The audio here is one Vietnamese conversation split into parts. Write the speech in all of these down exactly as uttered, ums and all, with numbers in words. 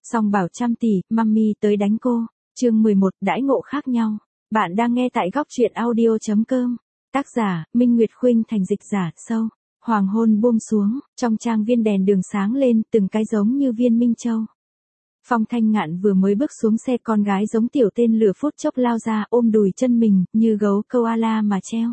Song bảo trăm tỷ, mummy tới đánh cô. Chương mười một, đãi ngộ khác nhau. Bạn đang nghe tại góc truyện audio chấm com. Tác giả, Minh Nguyệt Khuynh thành dịch giả, sâu. Hoàng hôn buông xuống, trong trang viên đèn đường sáng lên, từng cái giống như viên minh châu. Phong Thanh Ngạn vừa mới bước xuống xe, con gái giống tiểu tên lửa phút chốc lao ra, ôm đùi chân mình, như gấu koala mà treo.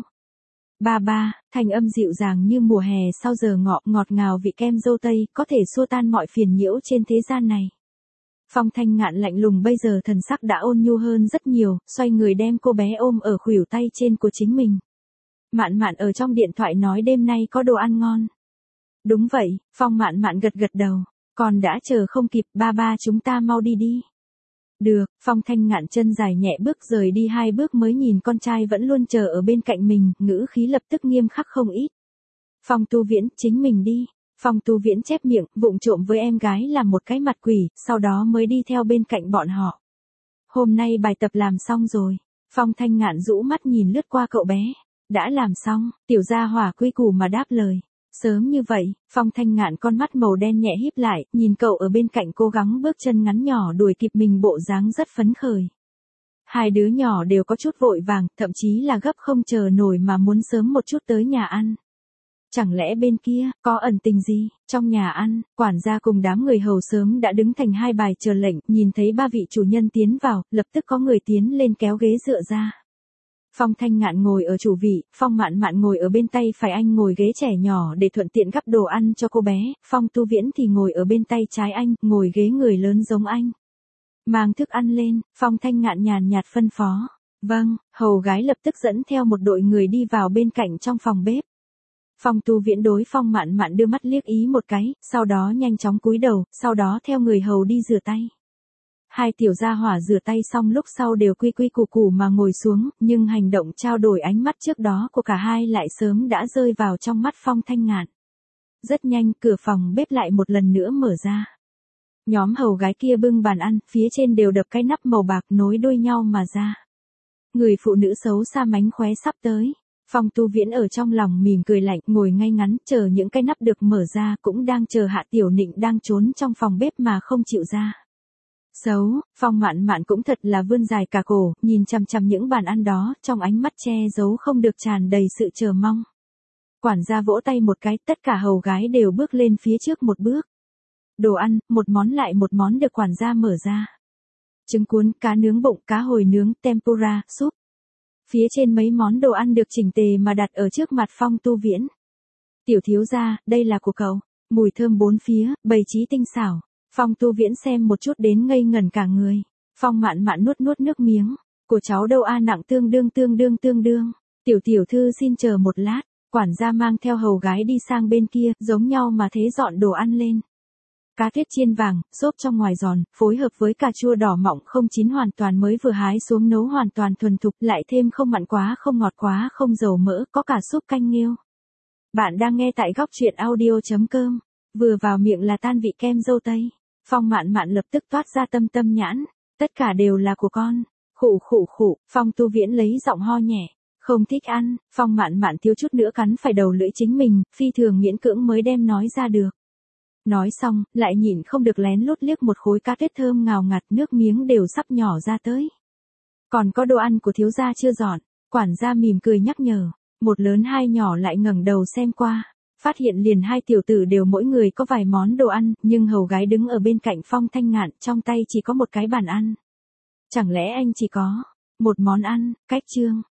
Ba ba, thanh âm dịu dàng như mùa hè sau giờ ngọ, ngọt ngào vị kem dâu tây, có thể xua tan mọi phiền nhiễu trên thế gian này. Phong Thanh Ngạn lạnh lùng bây giờ thần sắc đã ôn nhu hơn rất nhiều, xoay người đem cô bé ôm ở khuỷu tay trên của chính mình. Mạn Mạn ở trong điện thoại nói đêm nay có đồ ăn ngon. Đúng vậy, Phong Mạn Mạn gật gật đầu. Còn đã chờ không kịp, ba ba chúng ta mau đi đi. Được, Phong Thanh Ngạn chân dài nhẹ bước rời đi hai bước mới nhìn con trai vẫn luôn chờ ở bên cạnh mình, ngữ khí lập tức nghiêm khắc không ít. Phong Tu Viễn, chính mình đi. Phong Tu Viễn chép miệng, vụng trộm với em gái làm một cái mặt quỷ, sau đó mới đi theo bên cạnh bọn họ. Hôm nay bài tập làm xong rồi. Phong Thanh Ngạn rũ mắt nhìn lướt qua cậu bé. Đã làm xong, tiểu gia hỏa quy củ mà đáp lời. Sớm như vậy, Phong Thanh Ngạn con mắt màu đen nhẹ híp lại, nhìn cậu ở bên cạnh cố gắng bước chân ngắn nhỏ đuổi kịp mình, bộ dáng rất phấn khởi. Hai đứa nhỏ đều có chút vội vàng, thậm chí là gấp không chờ nổi mà muốn sớm một chút tới nhà ăn. Chẳng lẽ bên kia, có ẩn tình gì? Trong nhà ăn, quản gia cùng đám người hầu sớm đã đứng thành hai bài chờ lệnh, nhìn thấy ba vị chủ nhân tiến vào, lập tức có người tiến lên kéo ghế dựa ra. Phong Thanh Ngạn ngồi ở chủ vị, Phong Mạn Mạn ngồi ở bên tay phải anh ngồi ghế trẻ nhỏ để thuận tiện gắp đồ ăn cho cô bé, Phong Tu Viễn thì ngồi ở bên tay trái anh, ngồi ghế người lớn giống anh. Mang thức ăn lên, Phong Thanh Ngạn nhàn nhạt phân phó. Vâng, hầu gái lập tức dẫn theo một đội người đi vào bên cạnh trong phòng bếp. Phong Tu Viễn đối Phong Mạn Mạn đưa mắt liếc ý một cái, sau đó nhanh chóng cúi đầu, sau đó theo người hầu đi rửa tay. Hai tiểu gia hỏa rửa tay xong lúc sau đều quy quy củ củ mà ngồi xuống, nhưng hành động trao đổi ánh mắt trước đó của cả hai lại sớm đã rơi vào trong mắt Phong Thanh Ngạn. Rất nhanh, cửa phòng bếp lại một lần nữa mở ra. Nhóm hầu gái kia bưng bàn ăn, phía trên đều đập cái nắp màu bạc nối đuôi nhau mà ra. Người phụ nữ xấu xa mánh khóe sắp tới. Phong Tu Viễn ở trong lòng mỉm cười lạnh, ngồi ngay ngắn, chờ những cái nắp được mở ra, cũng đang chờ Hạ Tiểu Nịnh đang trốn trong phòng bếp mà không chịu ra. Xấu, Phong Mạn Mạn cũng thật là vươn dài cả cổ, nhìn chằm chằm những bàn ăn đó, trong ánh mắt che giấu không được tràn đầy sự chờ mong. Quản gia vỗ tay một cái, tất cả hầu gái đều bước lên phía trước một bước. Đồ ăn, một món lại một món được quản gia mở ra. Trứng cuốn, cá nướng bụng, cá hồi nướng, tempura, súp. Phía trên mấy món đồ ăn được chỉnh tề mà đặt ở trước mặt Phong Tu Viễn. Tiểu thiếu gia, đây là của cậu. Mùi thơm bốn phía, bày trí tinh xảo. Phong Tu Viễn xem một chút đến ngây ngẩn cả người. Phong Mạn Mạn nuốt nuốt nước miếng. Của cháu đâu a, nặng tương đương tương đương tương đương. Tiểu tiểu thư xin chờ một lát. Quản gia mang theo hầu gái đi sang bên kia, giống nhau mà thế dọn đồ ăn lên. Cá tuyết chiên vàng, xốp trong ngoài giòn, phối hợp với cà chua đỏ mọng không chín hoàn toàn mới vừa hái xuống, nấu hoàn toàn thuần thục, lại thêm không mặn quá không ngọt quá không dầu mỡ, có cả súp canh nghêu. Bạn đang nghe tại góc truyện audio chấm com. Vừa vào miệng là tan vị kem dâu tây. Phong Mạn Mạn lập tức toát ra tâm tâm nhãn. Tất cả đều là của con. Khụ khụ khụ, Phong Tu Viễn lấy giọng ho nhẹ. Không thích ăn, Phong Mạn Mạn thiếu chút nữa cắn phải đầu lưỡi chính mình, phi thường miễn cưỡng mới đem nói ra được. Nói xong, lại nhịn không được lén lút liếc một khối cá tuyết thơm ngào ngạt, nước miếng đều sắp nhỏ ra tới. Còn có đồ ăn của thiếu gia chưa dọn, quản gia mỉm cười nhắc nhở. Một lớn hai nhỏ lại ngẩng đầu xem qua. Phát hiện liền hai tiểu tử đều mỗi người có vài món đồ ăn, nhưng hầu gái đứng ở bên cạnh Phong Thanh Ngạn, trong tay chỉ có một cái bàn ăn. Chẳng lẽ anh chỉ có một món ăn? Cách chương.